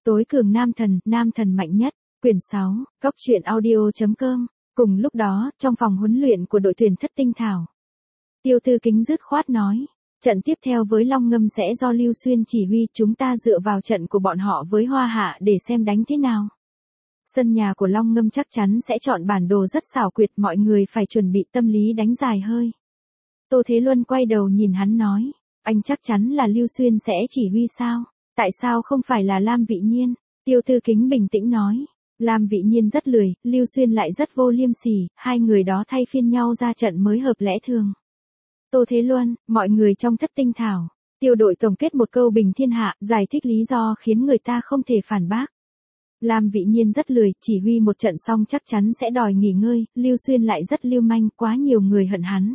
Tối cường nam thần mạnh nhất, quyển 6, Cóc truyện audio.com. Cùng lúc đó, trong phòng huấn luyện của đội tuyển Thất Tinh Thảo, Tiêu Tư Kính dứt khoát nói, trận tiếp theo với Long Ngâm sẽ do Lưu Xuyên chỉ huy, chúng ta dựa vào trận của bọn họ với Hoa Hạ để xem đánh thế nào. Sân nhà của Long Ngâm chắc chắn sẽ chọn bản đồ rất xảo quyệt, mọi người phải chuẩn bị tâm lý đánh dài hơi. Tô Thế Luân quay đầu nhìn hắn nói, anh chắc chắn là Lưu Xuyên sẽ chỉ huy sao? Tại sao không phải là Lam Vị Nhiên? Tiêu Tư Kính bình tĩnh nói, Lam Vị Nhiên rất lười, Lưu Xuyên lại rất vô liêm sỉ, hai người đó thay phiên nhau ra trận mới hợp lẽ thường. Tô Thế Luân, mọi người trong Thất Tinh Thảo, Tiêu đội tổng kết một câu bình thiên hạ, giải thích lý do khiến người ta không thể phản bác. Lam Vị Nhiên rất lười, chỉ huy một trận xong chắc chắn sẽ đòi nghỉ ngơi, Lưu Xuyên lại rất lưu manh, quá nhiều người hận hắn.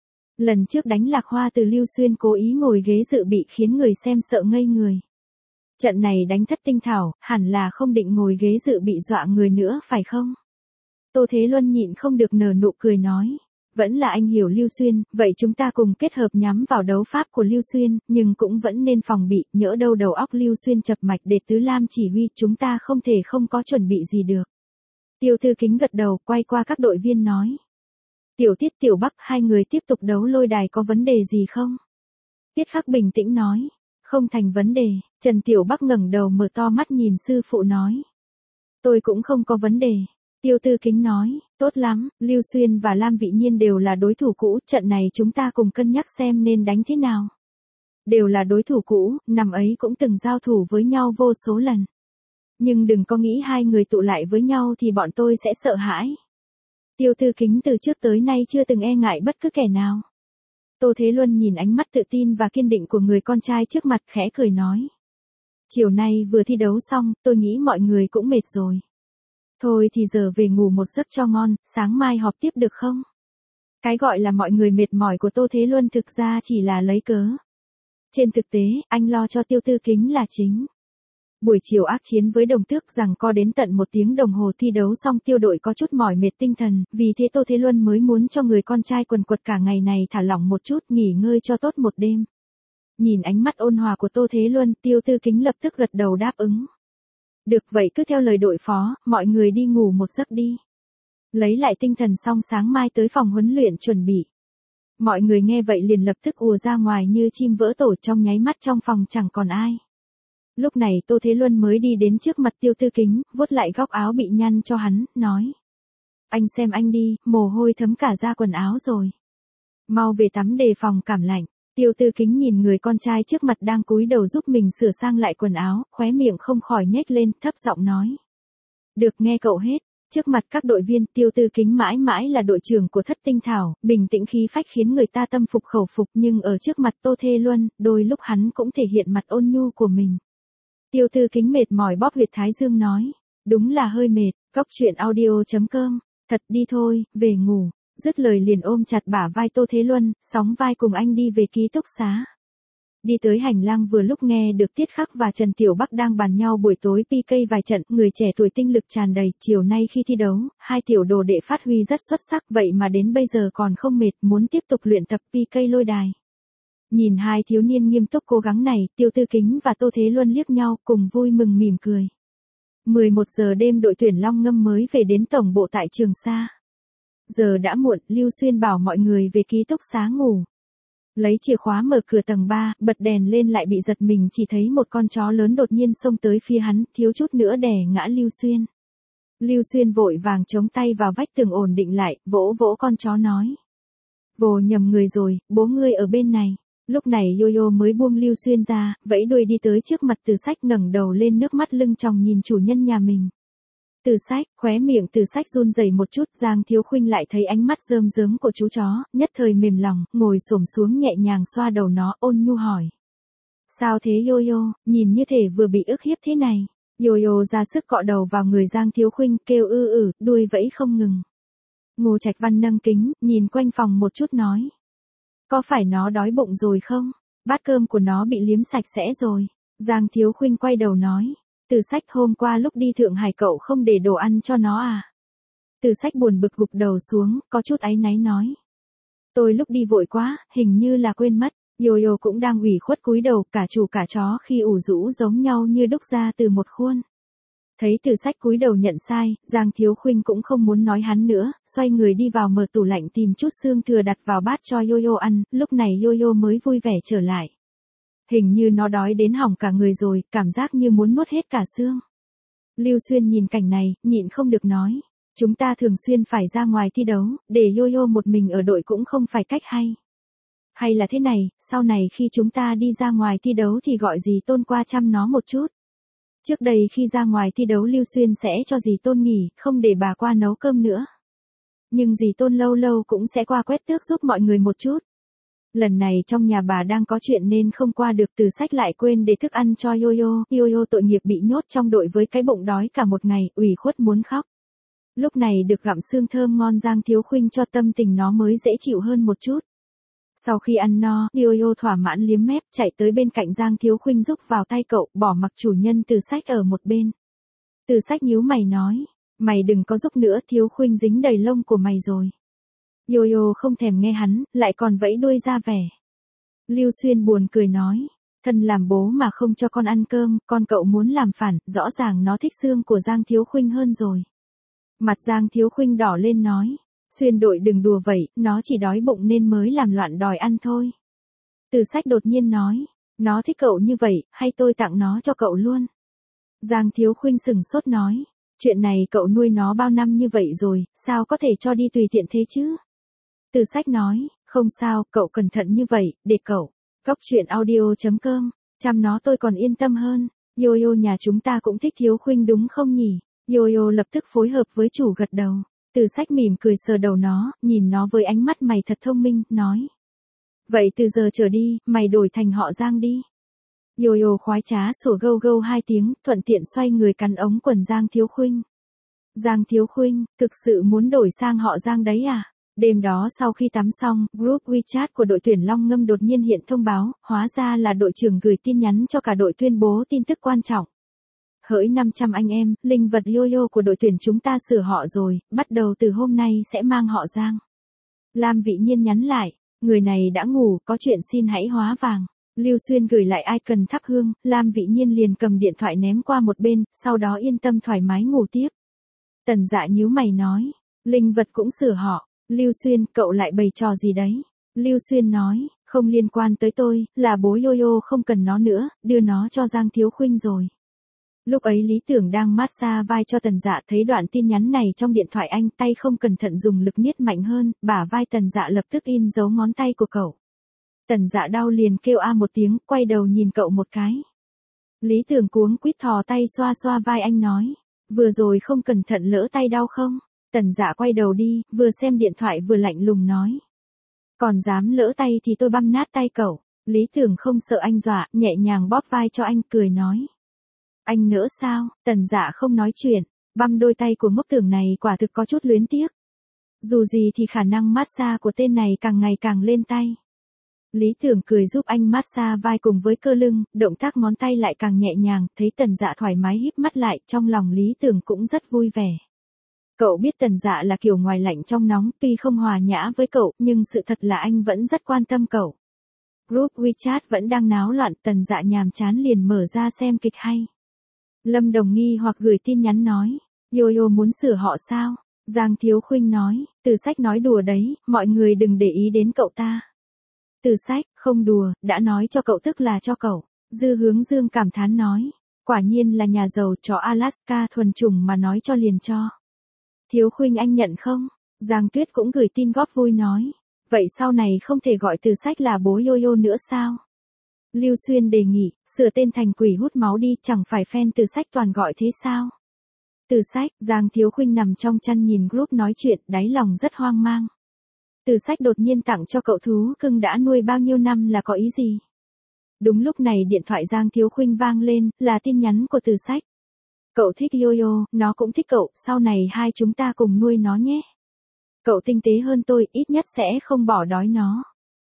Lần trước đánh Lạc Hoa từ Lưu Xuyên cố ý ngồi ghế dự bị khiến người xem sợ ngây người. Trận này đánh Thất Tinh Thảo, hẳn là không định ngồi ghế dự bị dọa người nữa phải không? Tô Thế Luân nhịn không được nở nụ cười nói, vẫn là anh hiểu Lưu Xuyên, vậy chúng ta cùng kết hợp nhắm vào đấu pháp của Lưu Xuyên, nhưng cũng vẫn nên phòng bị, nhỡ đâu đầu óc Lưu Xuyên chập mạch để Tứ Lam chỉ huy, chúng ta không thể không có chuẩn bị gì được. Tiêu Tư Kính gật đầu, quay qua các đội viên nói. Tiểu Tiết Tiểu Bắc, hai người tiếp tục đấu lôi đài có vấn đề gì không? Tiết Khắc bình tĩnh nói, không thành vấn đề. Trần Tiểu Bắc ngẩng đầu mở to mắt nhìn sư phụ nói. Tôi cũng không có vấn đề. Tiêu Tư Kính nói, tốt lắm, Lưu Xuyên và Lam Vị Nhiên đều là đối thủ cũ, trận này chúng ta cùng cân nhắc xem nên đánh thế nào. Đều là đối thủ cũ, năm ấy cũng từng giao thủ với nhau vô số lần. Nhưng đừng có nghĩ hai người tụ lại với nhau thì bọn tôi sẽ sợ hãi. Tiêu Tư Kính từ trước tới nay chưa từng e ngại bất cứ kẻ nào. Tô Thế Luân nhìn ánh mắt tự tin và kiên định của người con trai trước mặt khẽ cười nói. Chiều nay vừa thi đấu xong, tôi nghĩ mọi người cũng mệt rồi. Thôi thì giờ về ngủ một giấc cho ngon, sáng mai họp tiếp được không? Cái gọi là mọi người mệt mỏi của Tô Thế Luân thực ra chỉ là lấy cớ. Trên thực tế, anh lo cho Tiêu Tư Kính là chính. Buổi chiều ác chiến với Đồng Tước giằng co đến tận 1 tiếng đồng hồ thi đấu xong Tiêu đội có chút mỏi mệt tinh thần, vì thế Tô Thế Luân mới muốn cho người con trai quần quật cả ngày này thả lỏng một chút, nghỉ ngơi cho tốt một đêm. Nhìn ánh mắt ôn hòa của Tô Thế Luân, Tiêu Tư Kính lập tức gật đầu đáp ứng. Được vậy cứ theo lời đội phó, mọi người đi ngủ một giấc đi. Lấy lại tinh thần xong sáng mai tới phòng huấn luyện chuẩn bị. Mọi người nghe vậy liền lập tức ùa ra ngoài như chim vỡ tổ, trong nháy mắt trong phòng chẳng còn ai. Lúc này Tô Thế Luân mới đi đến trước mặt Tiêu Tư Kính, vuốt lại góc áo bị nhăn cho hắn, nói. Anh xem anh đi, mồ hôi thấm cả da quần áo rồi. Mau về tắm đề phòng cảm lạnh. Tiêu Tư Kính nhìn người con trai trước mặt đang cúi đầu giúp mình sửa sang lại quần áo, khóe miệng không khỏi nhếch lên, thấp giọng nói. Được nghe cậu hết. Trước mặt các đội viên, Tiêu Tư Kính mãi mãi là đội trưởng của Thất Tinh Thảo, bình tĩnh khí phách khiến người ta tâm phục khẩu phục, nhưng ở trước mặt Tô Thế Luân, đôi lúc hắn cũng thể hiện mặt ôn nhu của mình. Tiêu Tư Kính mệt mỏi bóp huyệt thái dương nói, đúng là hơi mệt, Cóc truyện audio.com, thật đi thôi, về ngủ. Dứt lời liền ôm chặt bả vai Tô Thế Luân, sóng vai cùng anh đi về ký túc xá. Đi tới hành lang vừa lúc nghe được Tiết Khắc và Trần Tiểu Bắc đang bàn nhau buổi tối PK vài trận, người trẻ tuổi tinh lực tràn đầy, chiều nay khi thi đấu, hai tiểu đồ đệ phát huy rất xuất sắc, vậy mà đến bây giờ còn không mệt, muốn tiếp tục luyện tập PK lôi đài. Nhìn hai thiếu niên nghiêm túc cố gắng này, Tiêu Tư Kính và Tô Thế Luân liếc nhau, cùng vui mừng mỉm cười. 11 giờ đêm đội tuyển Long Ngâm mới về đến tổng bộ tại Trường Sa. Giờ đã muộn, Lưu Xuyên bảo mọi người về ký túc xá ngủ. Lấy chìa khóa mở cửa tầng 3, bật đèn lên lại bị giật mình chỉ thấy một con chó lớn đột nhiên xông tới phía hắn, thiếu chút nữa đè ngã Lưu Xuyên. Lưu Xuyên vội vàng chống tay vào vách tường ổn định lại, vỗ vỗ con chó nói. Vồ nhầm người rồi, bố ngươi ở bên này. Lúc này Yo-Yo mới buông Lưu Xuyên ra, vẫy đuôi đi tới trước mặt Từ Sách, ngẩng đầu lên nước mắt lưng tròng nhìn chủ nhân nhà mình. Từ Sách, khóe miệng Từ Sách run rẩy một chút, Giang Thiếu Khuynh lại thấy ánh mắt rơm rớm của chú chó, nhất thời mềm lòng, ngồi xổm xuống nhẹ nhàng xoa đầu nó, ôn nhu hỏi. Sao thế Yo-Yo, nhìn như thể vừa bị ức hiếp thế này. Yo-Yo ra sức cọ đầu vào người Giang Thiếu Khuynh, kêu đuôi vẫy không ngừng. Ngô Trạch Văn nâng kính, nhìn quanh phòng một chút nói. Có phải nó đói bụng rồi không? Bát cơm của nó bị liếm sạch sẽ rồi. Giang Thiếu Khuynh quay đầu nói. Từ Sách, hôm qua lúc đi Thượng Hải cậu không để đồ ăn cho nó à? Từ Sách buồn bực gục đầu xuống, có chút áy náy nói. Tôi lúc đi vội quá, hình như là quên mất. Yo-yo cũng đang ủy khuất cúi đầu, cả chủ cả chó khi ủ rũ giống nhau như đúc ra từ một khuôn. Thấy Từ Sách cúi đầu nhận sai, Giang Thiếu Khuynh cũng không muốn nói hắn nữa, xoay người đi vào mở tủ lạnh tìm chút xương thừa đặt vào bát cho Yo-yo ăn, lúc này Yo-yo mới vui vẻ trở lại. Hình như nó đói đến hỏng cả người rồi, cảm giác như muốn nuốt hết cả xương. Lưu Xuyên nhìn cảnh này, nhịn không được nói. Chúng ta thường xuyên phải ra ngoài thi đấu, để Yo-yo một mình ở đội cũng không phải cách hay. Hay là thế này, sau này khi chúng ta đi ra ngoài thi đấu thì gọi dì Tôn qua chăm nó một chút. Trước đây khi ra ngoài thi đấu Lưu Xuyên sẽ cho dì Tôn nghỉ, không để bà qua nấu cơm nữa. Nhưng dì Tôn lâu lâu cũng sẽ qua quét tước giúp mọi người một chút. Lần này trong nhà bà đang có chuyện nên không qua được, Từ Sách lại quên để thức ăn cho Yo-yo. Yo-yo tội nghiệp bị nhốt trong đội với cái bụng đói cả một ngày, ủy khuất muốn khóc. Lúc này được gặm xương thơm ngon Giang Thiếu Khuynh cho tâm tình nó mới dễ chịu hơn một chút. Sau khi ăn no, Yo-yo thỏa mãn liếm mép chạy tới bên cạnh Giang Thiếu Khuynh rúc vào tay cậu, bỏ mặc chủ nhân Từ Sách ở một bên. Từ Sách nhíu mày nói, mày đừng có rúc nữa, Thiếu Khuynh dính đầy lông của mày rồi. Yo-yo không thèm nghe hắn, lại còn vẫy đuôi ra vẻ. Lưu Xuyên buồn cười nói, thân làm bố mà không cho con ăn cơm, con cậu muốn làm phản, rõ ràng nó thích xương của Giang Thiếu Khuynh hơn rồi. Mặt Giang Thiếu Khuynh đỏ lên nói, Xuyên đội đừng đùa vậy, nó chỉ đói bụng nên mới làm loạn đòi ăn thôi. Từ Sách đột nhiên nói, nó thích cậu như vậy, hay tôi tặng nó cho cậu luôn? Giang Thiếu Khuynh sừng sốt nói, chuyện này cậu nuôi nó bao năm như vậy rồi, sao có thể cho đi tùy tiện thế chứ? Từ Sách nói, không sao, cậu cẩn thận như vậy, để cậu. Cóc truyện audio.com, chăm nó tôi còn yên tâm hơn. Yo-yo nhà chúng ta cũng thích Thiếu Khuynh đúng không nhỉ? Yo-yo lập tức phối hợp với chủ gật đầu. Từ Sách mỉm cười sờ đầu nó, nhìn nó với ánh mắt mày thật thông minh, nói. Vậy từ giờ trở đi, mày đổi thành họ Giang đi. Yo-yo khoái trá sủa gâu gâu 2 tiếng, thuận tiện xoay người cắn ống quần Giang Thiếu Khuynh. Giang Thiếu Khuynh, thực sự muốn đổi sang họ Giang đấy à? Đêm đó sau khi tắm xong, group WeChat của đội tuyển Long Ngâm đột nhiên hiện thông báo, hóa ra là đội trưởng gửi tin nhắn cho cả đội tuyên bố tin tức quan trọng. Hỡi 500 anh em, linh vật Yo-yo của đội tuyển chúng ta sửa họ rồi, bắt đầu từ hôm nay sẽ mang họ Giang. Lam Vị Nhiên nhắn lại, người này đã ngủ, có chuyện xin hãy hóa vàng. Lưu Xuyên gửi lại icon thắp hương, Lam Vị Nhiên liền cầm điện thoại ném qua một bên, sau đó yên tâm thoải mái ngủ tiếp. Tần Dạ nhíu mày nói, linh vật cũng sửa họ. Lưu Xuyên, cậu lại bày trò gì đấy? Lưu Xuyên nói, không liên quan tới tôi, là bố Yo-yo không cần nó nữa, đưa nó cho Giang Thiếu Khuynh rồi. Lúc ấy Lý Tưởng đang massage vai cho Tần Dạ, thấy đoạn tin nhắn này trong điện thoại anh, tay không cẩn thận dùng lực niết mạnh hơn, bả vai Tần Dạ lập tức in dấu ngón tay của cậu. Tần Dạ đau liền kêu a một tiếng, quay đầu nhìn cậu một cái. Lý Tưởng cuống quýt thò tay xoa xoa vai anh nói, vừa rồi không cẩn thận lỡ tay đau không? Tần Dạ quay đầu đi, vừa xem điện thoại vừa lạnh lùng nói. Còn dám lỡ tay thì tôi băm nát tay cậu. Lý Tưởng không sợ anh dọa, nhẹ nhàng bóp vai cho anh, cười nói. Anh nỡ sao? Tần Dạ không nói chuyện, băm đôi tay của Ngốc Tưởng này quả thực có chút luyến tiếc. Dù gì thì khả năng massage của tên này càng ngày càng lên tay. Lý Tưởng cười giúp anh massage vai cùng với cơ lưng, động tác ngón tay lại càng nhẹ nhàng, thấy Tần Dạ thoải mái híp mắt lại, trong lòng Lý Tưởng cũng rất vui vẻ. Cậu biết Tần Dạ là kiểu ngoài lạnh trong nóng, tuy không hòa nhã với cậu, nhưng sự thật là anh vẫn rất quan tâm cậu. Group WeChat vẫn đang náo loạn, Tần Dạ nhàm chán liền mở ra xem kịch hay. Lâm Đồng nghi hoặc gửi tin nhắn nói, Yo-yo muốn sửa họ sao? Giang Thiếu Khuynh nói, Từ Sách nói đùa đấy, mọi người đừng để ý đến cậu ta. Từ Sách, không đùa, đã nói cho cậu tức là cho cậu. Dư Hướng Dương cảm thán nói, quả nhiên là nhà giàu, chó Alaska thuần chủng mà nói cho liền cho. Thiếu Khuynh anh nhận không? Giang Tuyết cũng gửi tin góp vui nói, vậy sau này không thể gọi Từ Sách là bố Yo-yo nữa sao? Lưu Xuyên đề nghị, sửa tên thành quỷ hút máu đi, chẳng phải fan Từ Sách toàn gọi thế sao? Từ Sách, Giang Thiếu Khuynh nằm trong chăn nhìn group nói chuyện, đáy lòng rất hoang mang. Từ Sách đột nhiên tặng cho cậu thú cưng đã nuôi bao nhiêu năm là có ý gì? Đúng lúc này điện thoại Giang Thiếu Khuynh vang lên, là tin nhắn của Từ Sách. Cậu thích Yo-yo, nó cũng thích cậu, sau này hai chúng ta cùng nuôi nó nhé. Cậu tinh tế hơn tôi, ít nhất sẽ không bỏ đói nó.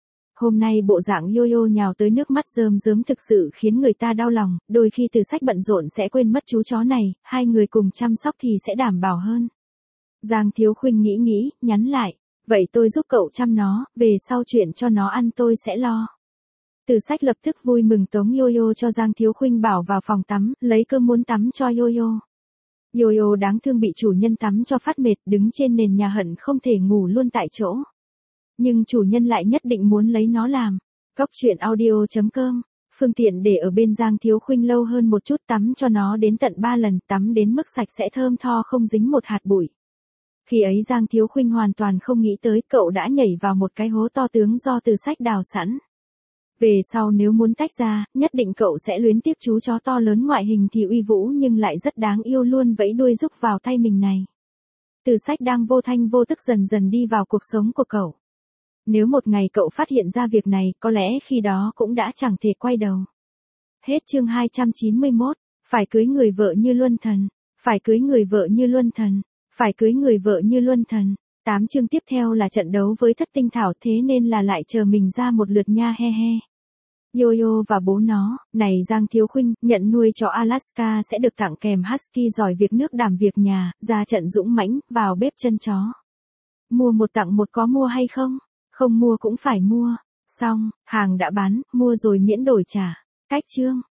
Hôm nay bộ dạng Yo-yo nhào tới nước mắt rơm rớm thực sự khiến người ta đau lòng, đôi khi Từ Sách bận rộn sẽ quên mất chú chó này, hai người cùng chăm sóc thì sẽ đảm bảo hơn. Giang Thiếu Khuynh nghĩ, nhắn lại, vậy tôi giúp cậu chăm nó, về sau chuyện cho nó ăn tôi sẽ lo. Từ Sách lập tức vui mừng tống Yo-yo cho Giang Thiếu Khuynh bảo vào phòng tắm, lấy cơm muốn tắm cho Yo-yo. Yo-yo đáng thương bị chủ nhân tắm cho phát mệt, đứng trên nền nhà hận không thể ngủ luôn tại chỗ. Nhưng chủ nhân lại nhất định muốn lấy nó làm. Góc truyện audio.com, phương tiện để ở bên Giang Thiếu Khuynh lâu hơn một chút, tắm cho nó đến tận 3 lần, tắm đến mức sạch sẽ thơm tho không dính một hạt bụi. Khi ấy Giang Thiếu Khuynh hoàn toàn không nghĩ tới cậu đã nhảy vào một cái hố to tướng do Từ Sách đào sẵn. Về sau nếu muốn tách ra, nhất định cậu sẽ luyến tiếc chú chó to lớn ngoại hình thì uy vũ nhưng lại rất đáng yêu luôn vẫy đuôi rúc vào tay mình này. Từ Sách đang vô thanh vô tức dần dần đi vào cuộc sống của cậu. Nếu một ngày cậu phát hiện ra việc này, có lẽ khi đó cũng đã chẳng thể quay đầu. Hết chương 291, phải cưới người vợ như luân thần, phải cưới người vợ như luân thần, phải cưới người vợ như luân thần. 8 chương tiếp theo là trận đấu với Thất Tinh Thảo, thế nên là lại chờ mình ra một lượt nha he he. Yo-yo và bố nó, này Giang Thiếu Khuynh, nhận nuôi chó Alaska sẽ được tặng kèm Husky giỏi việc nước đảm việc nhà, ra trận dũng mãnh, vào bếp chân chó. Mua một tặng một có mua hay không? Không mua cũng phải mua. Xong, hàng đã bán, mua rồi miễn đổi trả. Cách chương